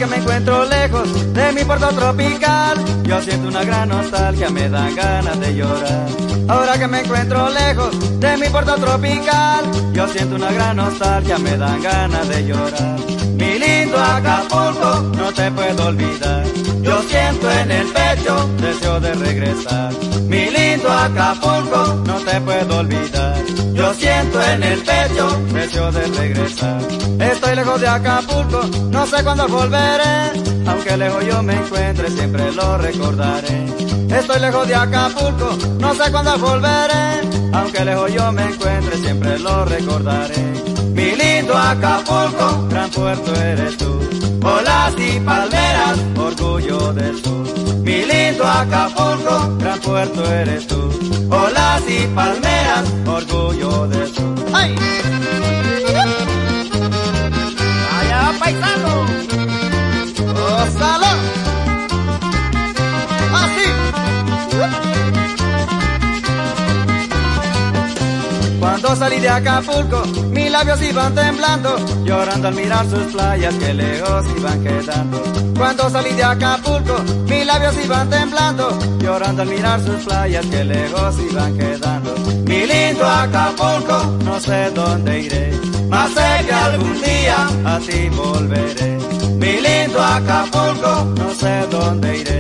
me encuentro lejos de mi puerto tropical, yo siento una gran nostalgia, me dan ganas de llorar. Ahora que me encuentro lejos de mi puerto tropical, yo siento una gran nostalgia, me dan ganas de llorar. Mi lindo Acapulco, no te puedo olvidar, yo siento en el pecho deseo de regresar. Mi lindo Acapulco, no te puedo olvidar, yo siento en el pecho deseo de regresar. Estoy lejos de Acapulco, no sé cuándo volveré, aunque lejos yo me encuentre siempre lo recordaré. Estoy lejos de Acapulco, no sé cuándo volveré, aunque lejos yo me encuentre siempre lo recordaré. Mi lindo Acapulco, gran puerto eres tú, olas y palmeras, orgullo del sur. Mi lindo Acapulco, gran puerto eres tú, olas y palmeras, orgullo del sur. ¡Ay! ¡Vaya paisano! ¡Gózalo! ¡Así! Cuando salí de Acapulco, mis labios iban temblando, llorando al mirar sus playas que lejos iban quedando. Cuando salí de Acapulco, mis labios iban temblando, llorando al mirar sus playas que lejos iban quedando. Mi lindo Acapulco, no sé dónde iré, mas sé que algún día a ti volveré. Mi lindo Acapulco, no sé dónde iré,